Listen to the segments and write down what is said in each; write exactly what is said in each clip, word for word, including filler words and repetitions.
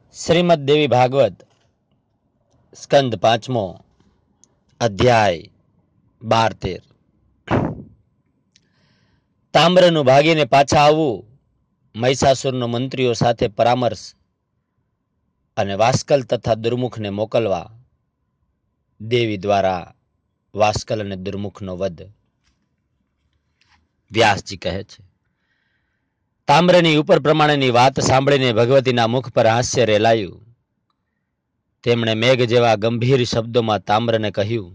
શ્રીમદ દેવી ભાગવત સ્કંદ પાંચમો અધ્યાય બાર તેર. તામ્રનું ભાગીને પાછા આવવું, મહિષાસુરનો મંત્રીઓ સાથે પરામર્શ અને વાસ્કલ તથા દુર્મુખને મોકલવા. દેવી દ્વારા વાસ્કલ અને દુર્મુખનો વધ. વ્યાસજી કહે છે, તામ્રની ઉપર પ્રમાણેની વાત સાંભળીને ભગવતીના મુખ પર હાસ્ય રેલાયું. તેમણે મેઘ જેવા ગંભીર શબ્દોમાં તામ્રને કહ્યું,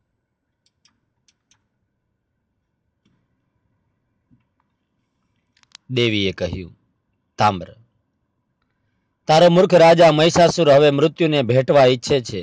દેવીએ કહ્યું, તામ્ર, તારો મૂર્ખ રાજા મહિષાસુર હવે મૃત્યુને ભેટવા ઈચ્છે છે.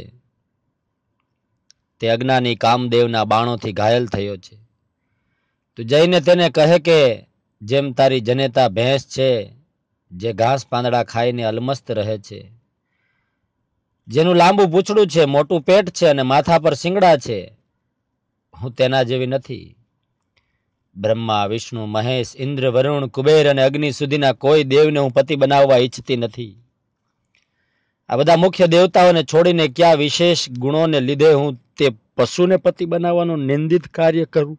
તે અજ્ઞાની કામદેવના બાણોથી ઘાયલ થયો છે. તું જઈને તેને કહે કે જેમ તારી જનેતા ભેંસ છે, જે ઘાસ પાંદડા ખાઈને અલમસ્ત રહે છે, જેનું લાંબુ પૂંછડું છે, મોટું પેટ છે અને માથા પર શિંગડા છે, હું તેના જેવી નથી. બ્રહ્મા, વિષ્ણુ, મહેશ, ઇન્દ્ર, વરુણ, કુબેર અને અગ્નિ સુધીના કોઈ દેવને હું પતિ બનાવવા ઈચ્છતી નથી. આ બધા મુખ્ય દેવતાઓને છોડીને ક્યાં વિશેષ ગુણોને લીધે હું તે પશુને પતિ બનાવવાનું નિંદિત કાર્ય કરું?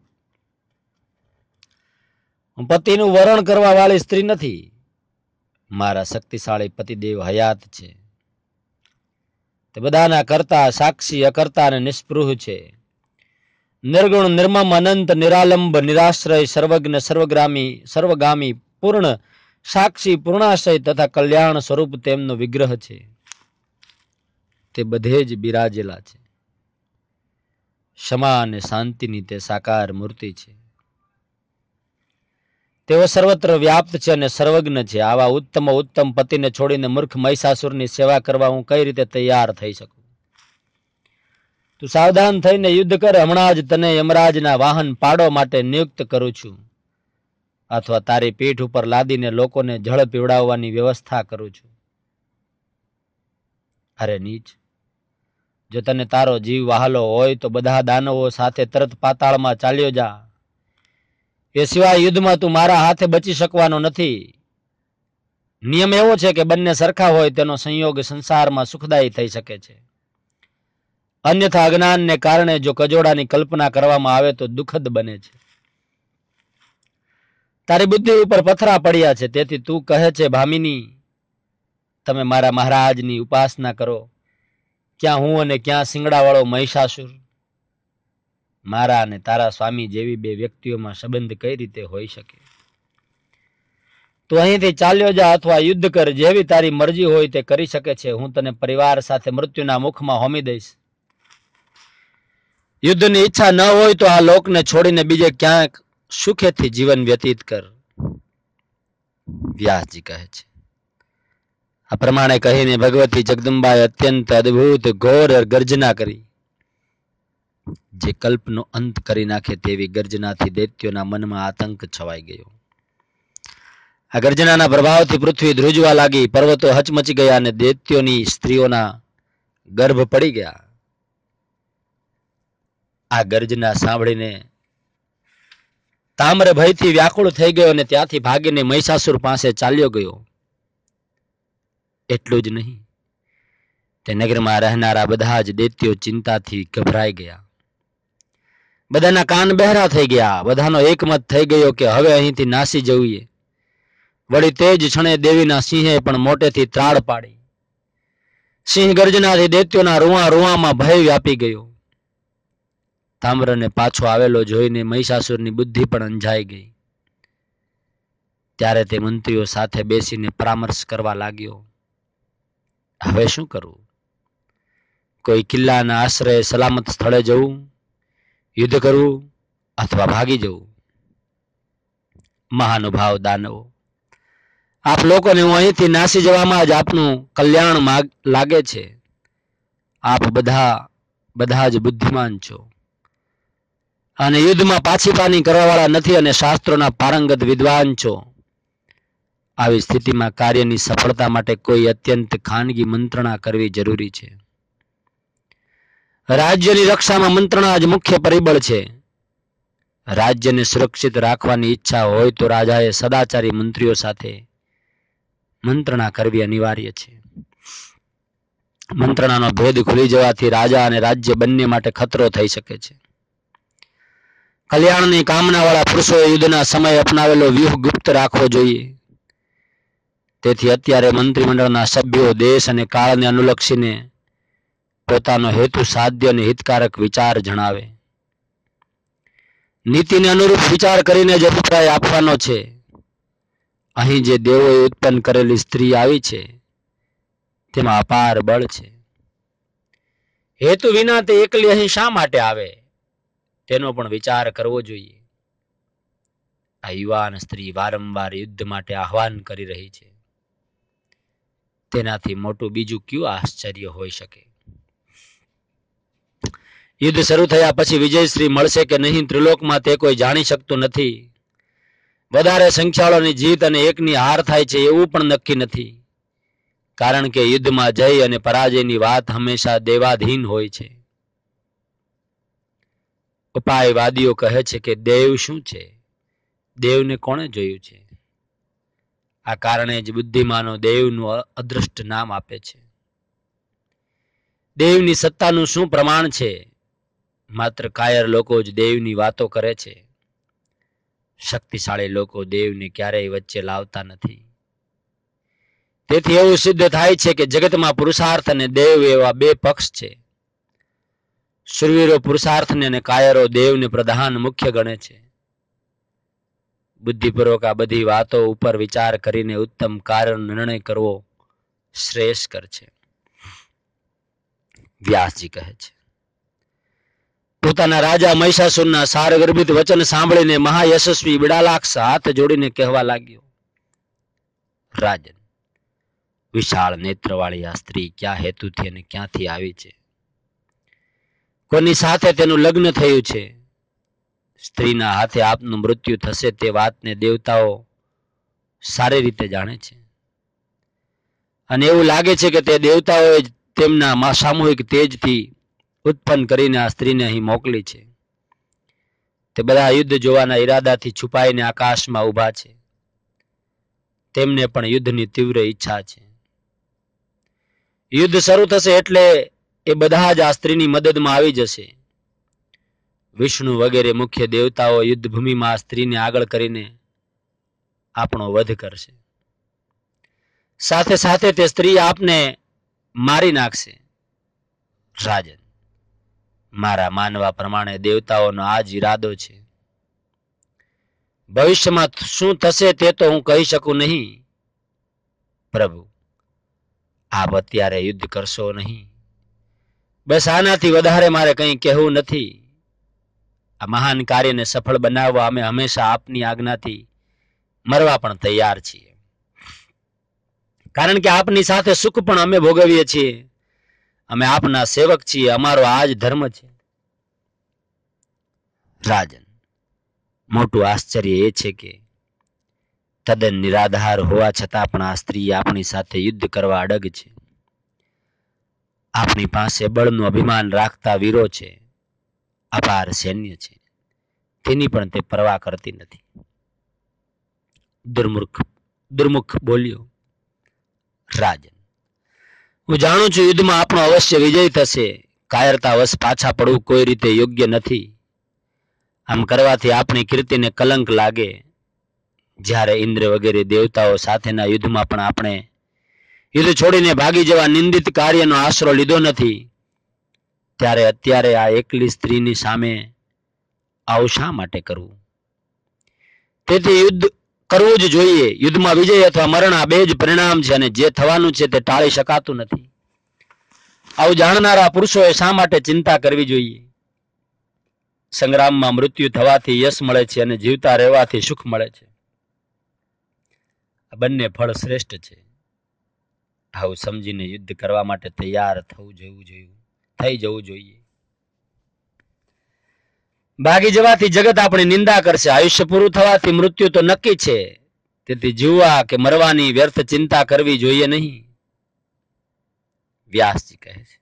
હું પતિનું વરણ કરવા વાળી સ્ત્રી નથી. મારા શક્તિશાળી પતિદેવ હયાત છે. તે બધાના કરતા, સાક્ષી, અકર્તા અને નિષ્પૃહ છે. નિર્ગુણ, નિર્મમ, અનંત, નિરાલંબ, નિરાશ્રય, સર્વજ્ઞ, સર્વગ્રામી, સર્વગામી, પૂર્ણ, સાક્ષી, પૂર્ણાશય તથા કલ્યાણ સ્વરૂપ તેમનો વિગ્રહ છે. તે બધે જ બિરાજેલા છે. ક્ષમા અને શાંતિની તે સાકાર મૂર્તિ છે. તેઓ સર્વત્ર વ્યાપ્ત છે અને સર્વજ્ઞ છે. આવા ઉત્તમ ઉત્તમ પતિને છોડીને મૂર્ખ મહિષાસુરની સેવા કરવા હું કઈ રીતે તૈયાર થઈ શકું? તું સાવધાન થઈને યુદ્ધ કર. હમણાં જ તને યમરાજના વાહન પાડો માટે નિયુક્ત કરું છું, અથવા તારી પીઠ ઉપર લાદીને લોકોને જળ પીવડાવવાની વ્યવસ્થા કરું છું. અરે નીચ, જો તને તારો જીવ વહાલો હોય તો બધા દાનવો સાથે તરત પાતાળમાં ચાલ્યો જા. એ સિવાય યુદ્ધમાં તું મારા હાથે બચી શકવાનો નથી. નિયમ એવો છે કે બંને સરખા હોય તેનો સંયોગ સંસારમાં સુખદાયી થઈ શકે છે. અન્યથા અજ્ઞાનને કારણે જો કજોડાની કલ્પના કરવામાં આવે તો દુઃખદ બને છે. તારી બુદ્ધિ ઉપર પથરા પડ્યા છે, તેથી તું કહે છે, ભામિની, તમે મારા મહારાજની ઉપાસના કરો. ક્યાં હું અને ક્યાં સિંગડાવાળો મહિષાસુર? મારા અને તારા સ્વામી જેવી બે વ્યક્તિઓમાં સંબંધ કઈ રીતે હોઈ શકે? તું અહીંથી ચાલ્યો જા અથવા યુદ્ધ કર. જેવી તારી મરજી હોય તે કરી શકે છે. હું તને પરિવાર સાથે મૃત્યુના મુખમાં હોમી દઈશ. યુદ્ધની ઈચ્છા ન હોય તો આ લોકને છોડીને બીજે ક્યાંક સુખેથી જીવન વ્યતીત કર. વ્યાસજી કહે છે, આ પ્રમાણે કહીને ભગવતી જગદંબાએ અત્યંત અદ્ભુત ઘોર ગર્જના કરી. જે કલ્પનો અંત કરી નાખે તેવી ગર્જનાથી દૈત્યોના મનમાં આતંક છવાઈ ગયો. આ ગર્જનાના પ્રભાવથી પૃથ્વી ધ્રુજવા લાગી, પર્વતો હચમચી ગયા અને દૈત્યોની સ્ત્રીઓના ગર્ભ પડી ગયા. આ ગર્જના સાંભળીને તામ્ર ભયથી વ્યાકુળ થઈ ગયો અને ત્યાંથી ભાગીને મહિષાસુર પાસે ચાલ્યો ગયો. એટલું જ નહીં, તે નગરમાં રહેનારા બધા જ દૈત્યો ચિંતાથી ગભરાઈ ગયા. બધાના કાન બહેરા થઈ ગયા. બધાનો એકમત થઈ ગયો કે હવે અહીંથી નાસી જઈએ. વળી તે જ ક્ષણે દેવીના સિંહે પણ મોટેથી ત્રાડ પાડી. સિંહ ગર્જનાથી દૈત્યોના રૂઆ રૂઆમાં ભય વ્યાપી ગયો. તામ્રને પાછો આવેલો જોઈને મહિષાસુરની બુદ્ધિ પણ અંજાઈ ગઈ. ત્યારે તે મંત્રીઓ સાથે બેસીને પરામર્શ કરવા લાગ્યો. હવે શું કરવું? કોઈ કિલ્લાના આશ્રય સલામત સ્થળે જવું, યુદ્ધ કરવું અથવા ભાગી જવું? મહાનુભાવ દાનવો, આપ લોકોને હું અહીંથી નાસી જવામાં જ આપનું કલ્યાણ લાગે છે. આપ બધા બધા જ બુદ્ધિમાન છો અને યુદ્ધમાં પાછી પાની કરવાવાળા નથી અને શાસ્ત્રોના પારંગત વિદ્વાન છો. આવી સ્થિતિમાં કાર્યની સફળતા માટે કોઈ અત્યંત ખાનગી મંત્રણા કરવી જરૂરી છે. રાજ્યની રક્ષામાં મંત્રણા જ મુખ્ય પરિબળ છે. રાજ્યને સુરક્ષિત રાખવાની ઈચ્છા હોય તો રાજાએ સદાચારી મંત્રીઓ સાથે મંત્રણા કરવી અનિવાર્ય છે. મંત્રણાનો ભેદ ખુલી જવાથી રાજા અને રાજ્ય બંને માટે ખતરો થઈ શકે છે. કલ્યાણની કામનાવાળા પુરુષોએ યુદ્ધના સમયે અપનાવેલો વ્યૂહ ગુપ્ત રાખવો જોઈએ. તેથી અત્યારે મંત્રીમંડળના સભ્યો દેશ અને કાળને અનુલક્ષીને પોતાનો હેતુ સાધ્ય અને હિતકારક વિચાર જણાવે. નીતિને અનુરૂપ વિચાર કરીને જ અભિપ્રાય આપવાનો છે. અહીં જે દેવોએ ઉત્પન્ન કરેલી સ્ત્રી આવી છે તેમાં અપાર બળ છે. હેતુ વિના તે એકલી અહીં શા માટે આવે તેનો પણ વિચાર કરવો જોઈએ. આ યુવાન સ્ત્રી વારંવાર યુદ્ધ માટે આહવાન કરી રહી છે. તેનાથી મોટું બીજું કયું આશ્ચર્ય હોઈ શકે? યુદ્ધ શરૂ થયા પછી વિજયશ્રી મળશે કે નહીં ત્રિલોકમાં તે કોઈ જાણી શકતું નથી. વધારે સંખ્યાળોની જીત અને એકની હાર થાય છે એવું પણ નક્કી નથી. કારણ કે યુદ્ધમાં જય અને પરાજયની વાત હંમેશા દેવાધીન હોય છે. ઉપાયવાદીઓ કહે છે કે દેવ શું છે? દેવને કોણે જોયું છે? આ કારણે જ બુદ્ધિમાનો દેવનું અદૃષ્ટ નામ આપે છે. દેવની સત્તાનું શું પ્રમાણ છે? માત્ર કાયર લોકો જ દેવની વાતો કરે છે. શક્તિશાળી લોકો દેવને ક્યારેય વચ્ચે લાવતા નથી. તેથી એવું સિદ્ધ થાય છે કે જગતમાં પુરુષાર્થ અને દેવ એવા બે પક્ષ છે. શૂરવીરો પુરુષાર્થને અને કાયરો દેવને પ્રધાન મુખ્ય ગણે છે. બુદ્ધિપૂર્વક આ બધી વાતો ઉપર વિચાર કરીને ઉત્તમ કાર્યનો નિર્ણય કરવો શ્રેયસ્કર છે. વ્યાસજી કહે છે, પોતાના રાજા મહિષાસુરના સારગર્ભિત વચન સાંભળીને મહાયશસ્વી બિડાલાક્ષ હાથ જોડીને કહેવા લાગ્યો, રાજન, વિશાળ નેત્રવાળી આ સ્ત્રી ક્યાં હેતુથી અને ક્યાંથી આવી છે? કોની સાથે તેનું લગ્ન થયું છે? સ્ત્રીના હાથે આપનું મૃત્યુ થશે તે વાતને દેવતાઓ સારી રીતે જાણે છે. અને એવું લાગે છે કે તે દેવતાઓએ તેમના સામૂહિક તેજથી ઉત્પન્ન કરીને આ સ્ત્રીને અહીં મોકલી છે. તે બધા યુદ્ધ જોવાના ઈરાદાથી છુપાઈને આકાશમાં ઊભા છે. તેમને પણ યુદ્ધની તીવ્ર ઈચ્છા છે. યુદ્ધ શરૂ થશે એટલે એ બધા જ આ સ્ત્રીની મદદમાં આવી જશે. વિષ્ણુ વગેરે મુખ્ય દેવતાઓ યુદ્ધભૂમિમાં આ સ્ત્રીને આગળ કરીને આપણો વધ કરશે. સાથે સાથે તે સ્ત્રી આપને મારી નાખશે. રાજન, મારા માનવા પ્રમાણે દેવતાઓનો આ જ ઈરાદો છે. ભવિષ્યમાં શું થશે તે તો હું કહી શકું નહીં. પ્રભુ, આપ અત્યારે યુદ્ધ કરશો નહીં. બસ આનાથી વધારે મારે કંઈ કહેવું નથી. આ મહાન કાર્યને સફળ બનાવવા અમે હંમેશા આપની આજ્ઞાથી મરવા પણ તૈયાર છીએ. કારણ કે આપની સાથે સુખ પણ અમે ભોગવીએ છીએ. અમે આપના સેવક છીએ. અમારો આ જ ધર્મ છે. રાજન, મોટું આશ્ચર્ય એ છે કે તદ્દન નિરાધાર હોવા છતાં પણ આ સ્ત્રી આપણી સાથે યુદ્ધ કરવા અડગ છે. આપણી પાસે બળનું અભિમાન રાખતા વીરો છે, અપાર સૈન્ય છે, તેની પણ તે પરવા કરતી નથી. દુર્મુખ દુર્મુખ બોલ્યો, રાજન, હું જાણું છું યુદ્ધમાં આપણો અવશ્ય વિજય થશે. કાયરતા વશ પાછા પડવું કોઈ રીતે યોગ્ય નથી. આમ કરવાથી આપણી કીર્તિને કલંક લાગે. જ્યારે ઇન્દ્ર વગેરે દેવતાઓ સાથેના યુદ્ધમાં પણ આપણે યુદ્ધ છોડીને ભાગી જવા નિંદિત કાર્યનો આશરો લીધો નથી, ત્યારે અત્યારે આ એકલી સ્ત્રીની સામે આવું શા માટે કરવું? તેથી યુદ્ધ કરવું જ જોઈએ. યુદ્ધમાં વિજય અથવા મરણ આ બે જ પરિણામ છે અને જે થવાનું છે તે ટાળી શકાતું નથી. આવું જાણનારા પુરુષોએ શા માટે ચિંતા કરવી જોઈએ? સંગ્રામમાં મૃત્યુ થવાથી યશ મળે છે અને જીવતા રહેવાથી સુખ મળે છે. આ બંને ફળ શ્રેષ્ઠ છે. આવું સમજીને યુદ્ધ કરવા માટે તૈયાર થવું જવું જોઈએ થઈ જવું જોઈએ. ભાગી જવાથી જગત આપણી નિંદા કરશે. આયુષ્ય પૂરું થવાથી મૃત્યુ તો નક્કી છે. તેથી જીવવા કે મરવાની વ્યર્થ ચિંતા કરવી જોઈએ નહીં. વ્યાસજી કહે છે,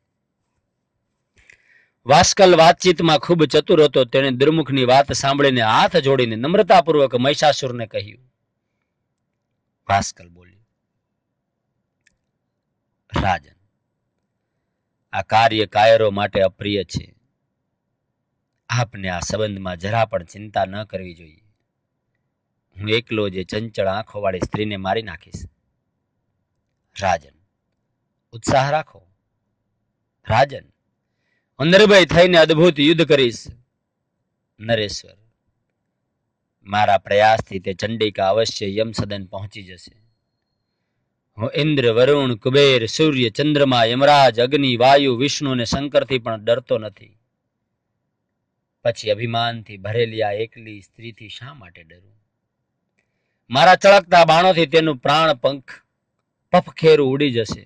વાસ્કલ વાતચીતમાં ખૂબ ચતુર હતો. તેણે દુર્મુખની વાત સાંભળીને હાથ જોડીને નમ્રતાપૂર્વક મહિષાસુરને કહ્યું. વાસ્કલ બોલ્યો, રાજન, આ કાર્ય કાયરો માટે અપ્રિય છે. આપને આ સંબંધમાં જરા પણ ચિંતા ન કરવી જોઈએ. હું એકલો જે ચંચળ આંખોવાળી સ્ત્રીને મારી નાખીશ. રાજન, ઉત્સાહ રાખો. રાજન, હું નિર્ભય થઈને અદ્ભુત યુદ્ધ કરીશ. નરેશ્વર, મારા પ્રયાસથી તે ચંડિકા અવશ્ય યમસદન પહોંચી જશે. હું ઇન્દ્ર, વરુણ, કુબેર, સૂર્ય, ચંદ્રમા, યમરાજ, અગ્નિ, વાયુ, વિષ્ણુ અને શંકરથી પણ ડરતો નથી. પછી અભિમાનથી ભરેલી આ એકલી સ્ત્રીથી શા માટે ડરું? મારા ચળકતા બાણોથી તેનું પ્રાણ પંખ પફખેરું ઉડી જશે.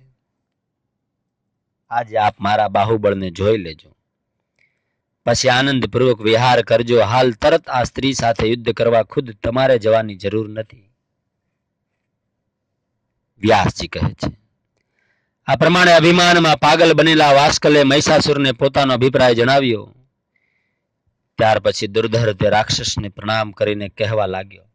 આજે આપ મારા બાહુબળને જોઈ લેજો, પછી આનંદપૂર્વક વિહાર કરજો. હાલ તરત આ સ્ત્રી સાથે યુદ્ધ કરવા ખુદ તમારે જવાની જરૂર નથી. વ્યાસજી કહે છે, આ પ્રમાણે અભિમાનમાં પાગલ બનેલા વાસ્કલે મહિષાસુરને પોતાનો અભિપ્રાય જણાવ્યો. ત્યાર પછી દુર્ધર તે રાક્ષસને પ્રણામ કરીને કહેવા લાગ્યો.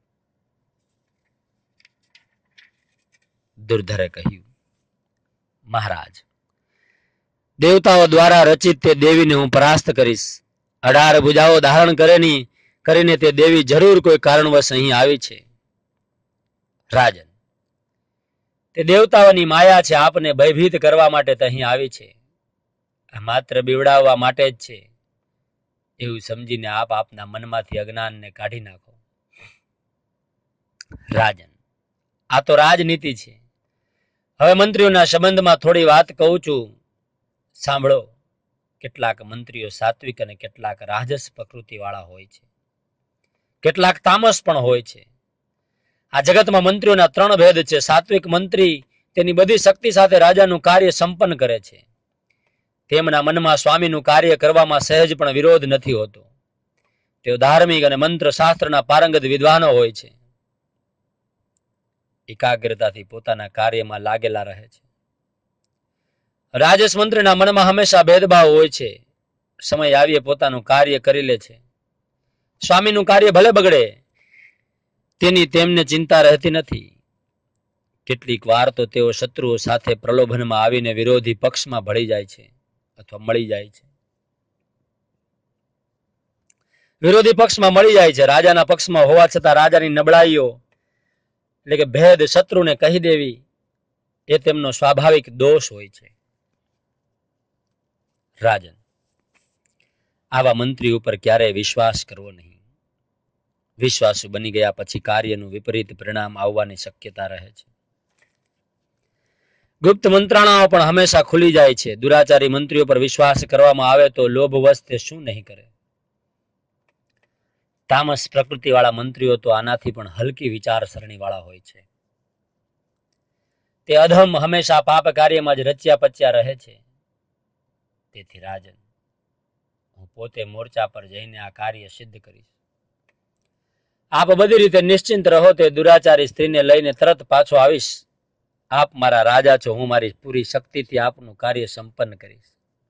દુર્ધરે કહ્યું, મહારાજ, દેવતાઓ દ્વારા રચિત તે દેવીને હું પરાસ્ત કરીશ. અઢાર ભુજાઓ ધારણ કરેની કરીને તે દેવી જરૂર કોઈ કારણવશ અહીં આવી છે. રાજન, તે દેવતાઓની માયા છે. આપને ભયભીત કરવા માટે તે અહીં આવી છે. આ માત્ર બીવડાવવા માટે જ છે. એવું સમજીને આપ આપના મનમાંથી અજ્ઞાનને કાઢી નાખો. રાજન, આ તો રાજનીતિ છે. હવે મંત્રીઓના સંબંધમાં થોડી વાત કહું છું, સાંભળો. કેટલાક મંત્રીઓ સાત્વિક અને કેટલાક રાજસ પ્રકૃતિ વાળા હોય છે. કેટલાક તામસ પણ હોય છે. આ જગતમાં મંત્રીઓના ત્રણ ભેદ છે. સાત્વિક મંત્રી તેની બધી શક્તિ સાથે રાજાનું કાર્ય સંપન્ન કરે છે. તેમના મનમાં સ્વામીનું કાર્ય કરવામાં સહેજ પણ વિરોધ નથી હોતો. તેઓ ધાર્મિક અને મંત્ર શાસ્ત્રના પારંગત વિદ્વાનો હોય છે. એકાગ્રતાથી પોતાના કાર્યમાં લાગેલા રહે છે. રાજસ મંત્રીના મનમાં હંમેશા ભેદભાવ હોય છે. સમય આવીએ પોતાનું કાર્ય કરી લે છે. સ્વામીનું કાર્ય ભલે બગડે તેની તેમને ચિંતા રહેતી નથી. કેટલીક વાર તો તેઓ શત્રુઓ સાથે પ્રલોભનમાં આવીને વિરોધી પક્ષમાં ભળી જાય છે અથવા મળી જાય છે. વિરોધી પક્ષમાં મળી જાય છે. રાજાના પક્ષમાં હોવા છતાં રાજાની નબળાઈઓ એટલે કે ભેદ શત્રુને કહી દેવી એ તેમનો સ્વાભાવિક દોષ હોય છે. રાજન, આવા મંત્રી ઉપર ક્યારેય વિશ્વાસ કરવો નહીં. વિશ્વાસુ બની ગયા પછી કાર્યનું વિપરીત પરિણામ આવવાની શક્યતા રહે છે. ગુપ્ત મંત્રણાઓ પણ હંમેશા ખુલી જાય છે. દુરાચારી મંત્રીઓ પર વિશ્વાસ કરવામાં આવે તો લોભવશ તે શું નહીં કરે. તામસ પ્રકૃતિ વાળા મંત્રીઓ તો આનાથી પણ હલકી વિચારસરણી વાળા હોય છે. તે અધમ હંમેશા પાપ કાર્યમાં જ રચ્યા પચ્યા રહે છે. તેથી રાજન, હું પોતે મોરચા પર જઈને આ કાર્ય સિદ્ધ કરીશ. આપ બધી રીતે નિશ્ચિંત રહો. તે દુરાચારી સ્ત્રીને લઈને તરત પાછો આવીશ. આપ મારા રાજા છો. હું મારી પૂરી શક્તિથી આપનું કાર્ય સંપન્ન કરીશ.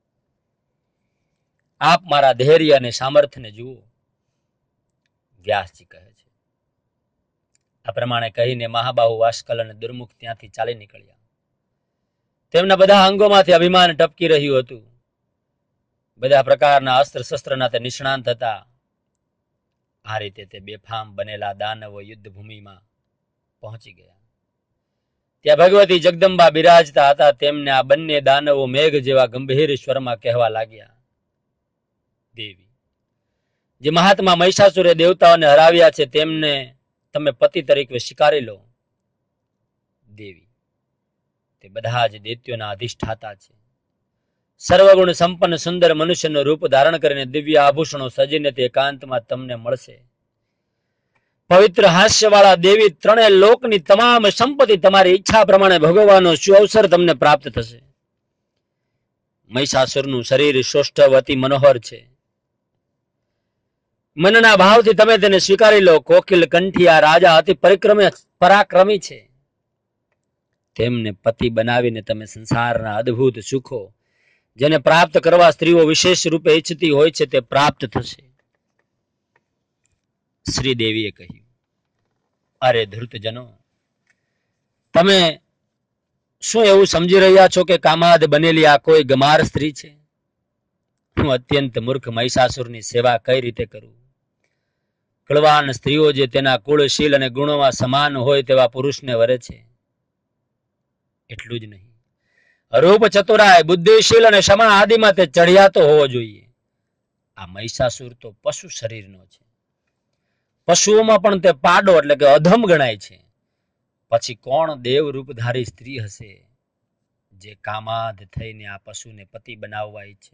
આપ મારા ધૈર્ય અને સામર્થ્યને જુઓ. વ્યાસજી કહે છે. આ પ્રમાણે કહીને મહાબાહુ વાસ્કલ અને દુર્મુખ ત્યાંથી ચાલી નીકળ્યા. તેમના બધા અંગોમાંથી અભિમાન ટપકી રહ્યું હતું. બધા પ્રકારના અસ્ત્ર શસ્ત્રના તે નિષ્ણાંત હતા. આ રીતે તે બેફામ બનેલા દાનવો યુદ્ધ ભૂમિમાં પહોંચી ગયા. ત્યાં ભગવતી જગદંબા બિરાજતા હતા. તેમને આ બંને દાનવો મેઘ જેવા ગંભીર સ્વરમાં કહેવા લાગ્યા, દેવી, જે મહાત્મા મહિષાસુરે દેવતાઓને હરાવ્યા છે તેમને તમે પતિ તરીકે સ્વીકારી લો. દેવી, તે બધા જ દૈત્યોના અધિષ્ઠાતા છે. સર્વગુણ સંપન્ન સુંદર મનુષ્યનું રૂપ ધારણ કરીને દિવ્ય આભૂષણો સજીને તે એકાંતમાં તમને મળશે. પવિત્ર હાસ્યવાળા દેવી, ત્રણેય લોકની તમામ સંપત્તિ તમારી ઈચ્છા પ્રમાણે ભોગવવાનો સુઅવસર તમને પ્રાપ્ત થશે. મહિષાસુરનું શરીર સૌષ્ઠવ અતિ મનોહર છે. મનના ભાવથી તમે તેને સ્વીકારી લો. કોકિલ કંઠિયા રાજા અતિ પરિક્રમે પરાક્રમી છે. તેમને પતિ બનાવીને તમે સંસારના અદ્ભુત સુખો જેને પ્રાપ્ત કરવા સ્ત્રીઓ વિશેષ રૂપે ઈચ્છતી હોય છે તે પ્રાપ્ત થશે. શ્રી દેવીએ કહ્યું, અરે ધૃતજનો, તમે શું એવું સમજી રહ્યા છો કે કામાદ બનેલી આ કોઈ ગમાર સ્ત્રી છે? હું અત્યંત મૂર્ખ મહિષાસુરની સેવા કઈ રીતે કરું? કળવાન સ્ત્રીઓ જે તેના કુળશીલ અને ગુણોમાં સમાન હોય તેવા પુરુષને વરે છે. એટલું જ નહીં, રૂપ ચતુરાય, બુદ્ધિશીલ અને ક્ષમા આદિમાં તે ચઢિયાતો હોવો જોઈએ. આ મહિષાસુર તો પશુ શરીરનો છે. પશુઓમાં પણ તે પાડો એટલે કે અધમ ગણાય છે. પછી કોણ દેવ રૂપધારી સ્ત્રી હશે જે કામાદ થઈને આ પશુને પતિ બનાવવા ઈચ્છે?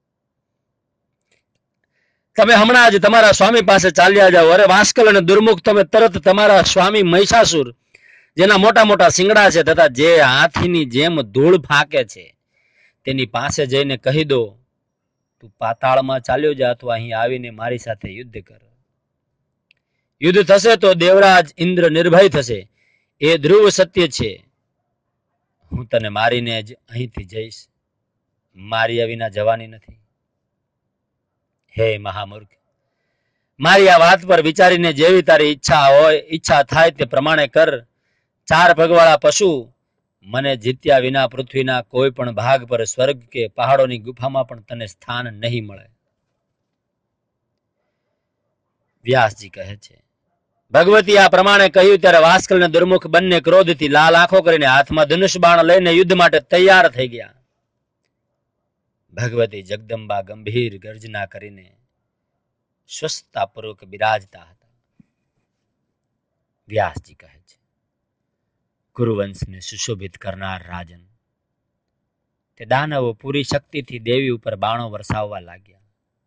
તમે હમણાં જ તમારા સ્વામી પાસે ચાલ્યા જાઓ. અરે વાસ્કલ અને દુર્મુખ, તમે તરત તમારા સ્વામી મહિષાસુર, જેના મોટા મોટા શિંગડા છે તથા જે હાથીની જેમ ધૂળ ફાંકે છે, તેની પાસે જઈને કહી દો, તું પાતાળમાં ચાલ્યો જા અથવા અહીં આવીને મારી સાથે યુદ્ધ કર. યુદ્ધ થશે તો દેવરાજ ઇન્દ્ર નિર્ભય થશે, એ ધ્રુવ સત્ય છે. હું તને મારીને જ અહીંથી જઈશ, માર્યા વિના જવાની નથી. હે મહામૂર્ખ, મારી આ વાત પર વિચારીને જેવી તારી ઈચ્છા હોય, ઈચ્છા થાય તે પ્રમાણે કર. ચાર પગવાળા પશુ મને જીત્યા વિના પૃથ્વીના કોઈ પણ ભાગ પર, સ્વર્ગ કે પહાડોની ગુફામાં પણ તને સ્થાન નહીં મળે. વ્યાસજી કહે છે, ભગવતી આ પ્રમાણે કહ્યું ત્યારે વાસ્કલ અને દુર્મુખ બંને ક્રોધથી લાલ આંખો કરીને હાથમાં ધનુષ બાણ લઈને યુદ્ધ માટે તૈયાર થઈ ગયા. ભગવતી જગદંબા ગંભીર ગર્જના કરીને સ્વસ્થતાપૂર્વક બિરાજતા હતા. વ્યાસજી કહે છે, કુરુવંશને સુશોભિત કરનાર રાજન, તે દાનવો પૂરી શક્તિથી દેવી ઉપર બાણો વરસાવવા લાગ્યા.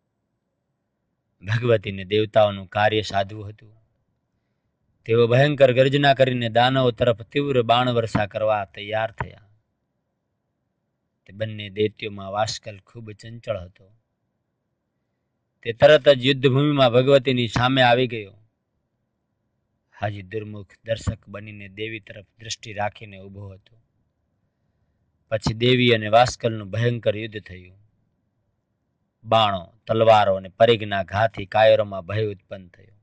ભગવતીને દેવતાઓનું કાર્ય સાધવું હતું. તેઓ ભયંકર ગર્જના કરીને દાનવો તરફ તીવ્ર બાણ વર્ષા કરવા તૈયાર થયા. તે બંને દૈત્યોમાં વાસ્કલ ખૂબ ચંચળ હતો. તે તરત જ યુદ્ધભૂમિમાં ભગવતીની સામે આવી ગયો. હાજી દુર્મુખ દર્શક બનીને દેવી તરફ દ્રષ્ટિ રાખીને ઊભો હતો. પછી દેવી અને વાસ્કલનું ભયંકર યુદ્ધ થયું. બાણો, તલવારો અને પરિઘના ઘાથી કાયરોમાં ભય ઉત્પન્ન થયો.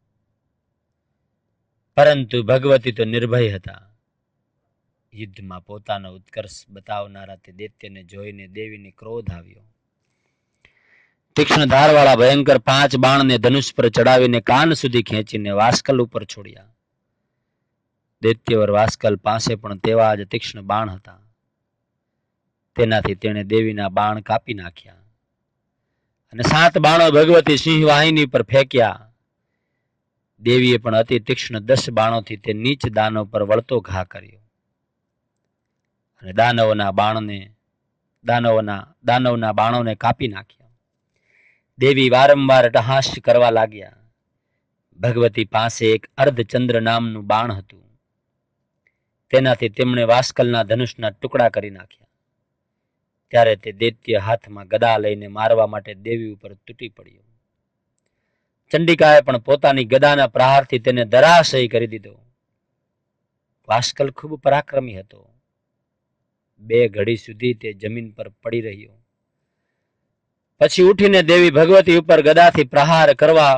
પરંતુ ભગવતી તો નિર્ભય હતા. યુદ્ધમાં પોતાનો ઉત્કર્ષ બતાવનારા તે દૈત્યને જોઈને દેવીને ક્રોધ આવ્યો. તીક્ષ્ણ ધારવાળા ભયંકર પાંચ બાણને ધનુષ પર ચડાવીને કાન સુધી ખેંચીને વાસ્કલ ઉપર છોડ્યા. દૈત્યવર વાસ્કલ પાસે પણ તેવા જ તીક્ષ્ણ બાણ હતા. તેનાથી તેણે દેવીના બાણ કાપી નાખ્યા અને સાત બાણો ભગવતી સિંહ વાહિની પર ફેંક્યા. દેવીએ પણ અતિ તીક્ષ્ણ દસ બાણોથી તે નીચ દાનવ પર વળતો ઘા કર્યો અને દાનવોના બાણને દાનવોના દાનવના બાણોને કાપી નાખ્યા. દેવી વારંવાર અટ્ટહાસ કરવા લાગ્યા. ભગવતી પાસે એક અર્ધચંદ્ર નામનું બાણ હતું. તેનાથી તેમણે વાસ્કલના ધનુષના ટુકડા કરી નાખ્યા. ત્યારે તે દૈત્ય હાથમાં ગદા લઈને મારવા માટે દેવી ઉપર તૂટી પડ્યો. ચંડિકાએ પણ પોતાની ગદાના પ્રહારથી તેને ધરાશયી કરી દીધો. વાસ્કલ ખૂબ પરાક્રમી હતો. બે ઘડી સુધી તે જમીન પર પડી રહ્યો. પછી ઉઠીને દેવી ભગવતી ઉપર ગદાથી પ્રહાર કરવા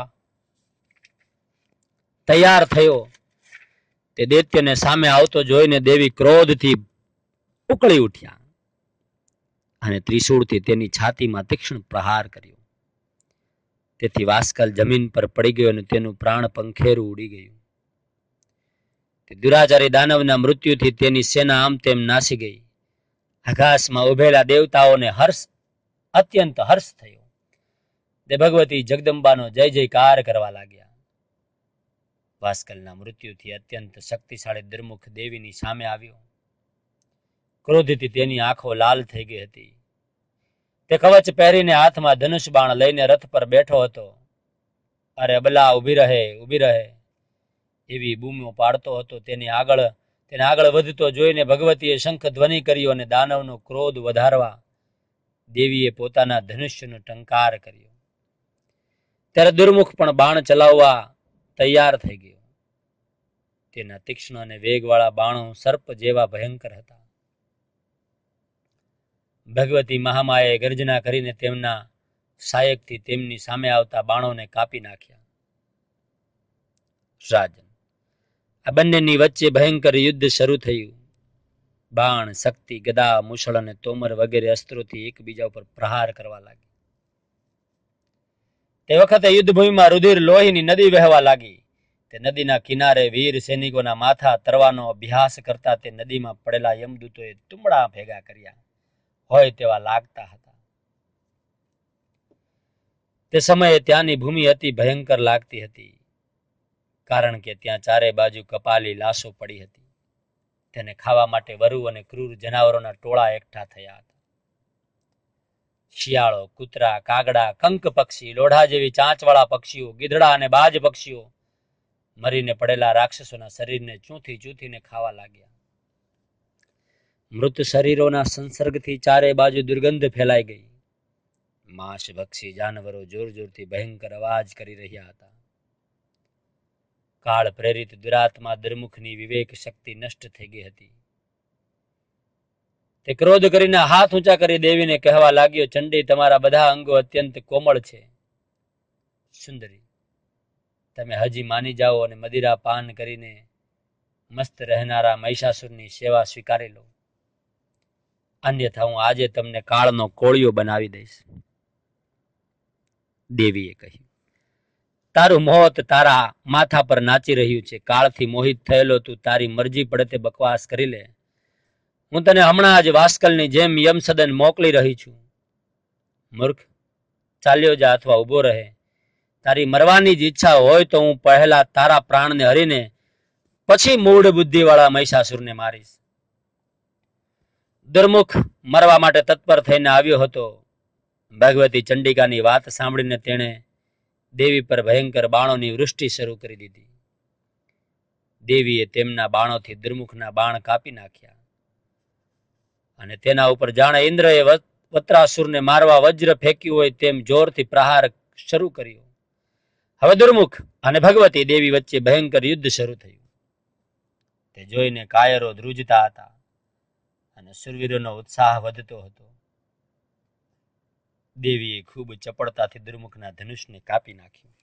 તૈયાર થયો. તે દૈત્યને સામે આવતો જોઈને દેવી ક્રોધથી ઉકળી ઉઠ્યા અને ત્રિશૂળથી તેની છાતીમાં તીક્ષ્ણ પ્રહાર કર્યો. તેથી વાસ્કલ જમીન પર પડી ગયો અને તેનું પ્રાણ પંખેરું ઉડી ગયું. તે દુરાચારી દાનવના મૃત્યુથી તેની સેના આમ તેમ નાસી ગઈ. આકાશમાં ઉભેલા દેવતાઓને હર્ષ અત્યંત હર્ષ થયો. તે ભગવતી જગદંબાનો જય જયકાર કરવા લાગ્યા. વાસ્કલના મૃત્યુથી અત્યંત શક્તિશાળી દુર્મુખ દેવીની સામે આવ્યો. ક્રોધથી તેની આંખો લાલ થઈ ગઈ હતી. તે કવચ પહેરીને હાથમાં ધનુષ બાણ લઈને રથ પર બેઠો હતો. અરે અબલા, ઉભી રહે, ઉભી રહે એવી બૂમો પાડતો હતો. તેની આગળ તેને આગળ વધતો જોઈને ભગવતીએ શંખ ધ્વનિ કર્યો અને દાનવનો ક્રોધ વધારવા દેવીએ પોતાના ધનુષ્યનો ટંકાર કર્યો. ત્યારે દુર્મુખ પણ બાણ ચલાવવા તૈયાર થઈ ગયો. તેના તીક્ષ્ણ અને વેગવાળા બાણો સર્પ જેવા ભયંકર હતા. ભગવતી મહામાએ ગર્જના કરીને તેમના સાયકથી તેમની સામે આવતા બાણોને કાપી નાખ્યા. રાજન, આ બંનેની વચ્ચે ભયંકર યુદ્ધ શરૂ થયું. બાણ, શક્તિ, ગદા, મુશળ અને તોમર વગેરે અસ્ત્રોથી એકબીજા ઉપર પ્રહાર કરવા લાગી. તે વખતે યુદ્ધભૂમિમાં રુધિર લોહીની નદી વહેવા લાગી. તે નદીના કિનારે વીર સૈનિકોના માથા તરવાનો અભ્યાસ કરતા તે નદીમાં પડેલા યમદૂતોએ તુમડા ભેગા કર્યા હોય તેવા લાગતા હતા. તે સમયે ત્યાંની ભૂમિ અતિ ભયંકર લાગતી હતી, કારણ કે ત્યાં ચારે બાજુ કપાલી લાશો પડી હતી. તેને ખાવા માટે વરુ અને ક્રૂર જનાવરોના ટોળા એકઠા થયા હતા. શિયાળો, કૂતરા, કાગડા, કંક પક્ષી, લોઢા જેવી ચાંચવાળા પક્ષીઓ, ગીધડા અને બાજ પક્ષીઓ મરીને પડેલા રાક્ષસોના શરીરને ચૂંથી ચૂંથીને ખાવા લાગ્યા. મૃત શરીરોના સંસર્ગથી ચારે બાજુ દુર્ગંધ ફેલાઈ ગઈ. માંસ ભક્ષી જાનવરો જોર જોરથી ભયંકર અવાજ કરી રહ્યા હતા. કાળ પ્રેરિત દુરાત્મા દુર્મુખની વિવેક શક્તિ નષ્ટ થઈ ગઈ હતી. તે ક્રોધ કરીને હાથ ઊંચા કરી દેવીને કહેવા લાગ્યો, ચંડી, તમારા બધા અંગો અત્યંત કોમળ છે. સુંદરી, તમે હજી માની જાઓ અને મદિરા પાન કરીને મસ્ત રહેનારા મહિષાસુરની સેવા સ્વીકારી લો, અન્યથા હું આજે તમને કાળનો કોળિયો બનાવી દઈશ. દેવીએ કહ્યું, તારું મોત તારા માથા પર નાચી રહ્યું છે. કાળથી મોહિત થયેલો તું તારી મરજી પડે તે બકવાસ કરી લે. હું તને હમણાં જ વાસ્કલની જેમ યમસદન મોકલી રહી છું. મૂર્ખ, ચાલ્યો જા અથવા ઉભો રહે. તારી મરવાની જ ઈચ્છા હોય તો હું પહેલા તારા પ્રાણને હરીને પછી મૂળ બુદ્ધિવાળા મહિષાસુરને મારીશ. દુર્મુખ મરવા માટે તત્પર થઈને આવ્યો હતો. ભગવતી ચંડિકાની વાત સાંભળીને તેણે દેવી પર ભયંકર બાણોની વૃષ્ટિ શરૂ કરી દીધી. દેવીએ તેમના બાણોથી દુર્મુખના બાણ કાપી નાખ્યા અને તેના ઉપર જાણે ઇન્દ્રએ વત્રાસુરને મારવા વજ્ર ફેંક્યું હોય તેમ જોરથી પ્રહાર શરૂ કર્યો. હવે દુર્મુખ અને ભગવતી દેવી વચ્ચે ભયંકર યુદ્ધ શરૂ થયું. તે જોઈને કાયરો ધ્રુજતા હતા અને સુરવીરોનો ઉત્સાહ વધતો હતો. દેવીએ ખૂબ ચપળતાથી દુર્મુખના ધનુષને કાપી નાખ્યું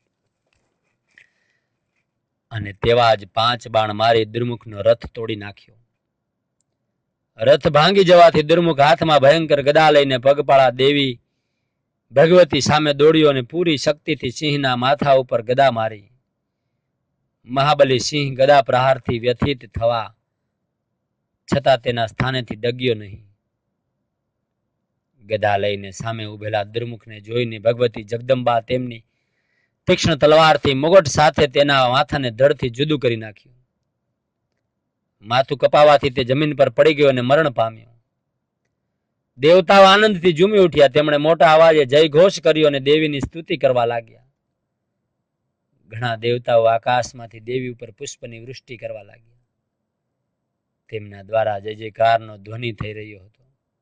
અને તેવા જ પાંચ બાણ મારી દુર્મુખનો રથ તોડી નાખ્યો. રથ ભાંગી જવાથી દુર્મુખ હાથમાં ભયંકર ગદા લઈને પગપાળા દેવી ભગવતી સામે દોડ્યો અને પૂરી શક્તિથી સિંહના માથા ઉપર ગદા મારી. મહાબલી સિંહ ગદા પ્રહારથી વ્યથિત થવા છતાં તેના સ્થાનેથી ડગ્યો નહીં. ગદા લઈને સામે ઉભેલા દુર્મુખને જોઈને ભગવતી જગદંબા તેમની તીક્ષ્ણ તલવારથી મુગટ સાથે તેના માથાને ધડથી જુદું કરી નાખ્યું. માથું કપાવાથી તે જમીન પર પડી ગયો અને મરણ પામ્યો. દેવતાઓ આનંદથી ઝૂમી ઉઠ્યા. તેમણે મોટા અવાજે જય ઘોષ કર્યો અને દેવીની સ્તુતિ કરવા લાગ્યા. ઘણા દેવતાઓ આકાશમાંથી દેવી ઉપર પુષ્પની વૃષ્ટિ કરવા લાગ્યા. તેમના દ્વારા જય જયકારનો ધ્વનિ થઈ રહ્યો હતો.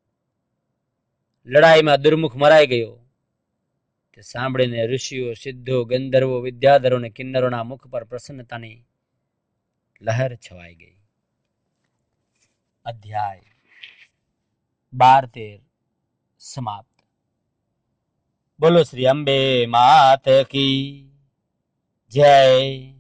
લડાઈમાં દુર્મુખ મરાઈ ગયો. તે સાંભળીને ઋષિઓ, સિદ્ધો, ગંધર્વો, વિદ્યાધરો અને કિન્નરોના મુખ પર પ્રસન્નતાની લહેર છવાઈ ગઈ. અધ્યાય બાર તેર સમાપ્ત. બોલો શ્રી અંબે માત કી જય.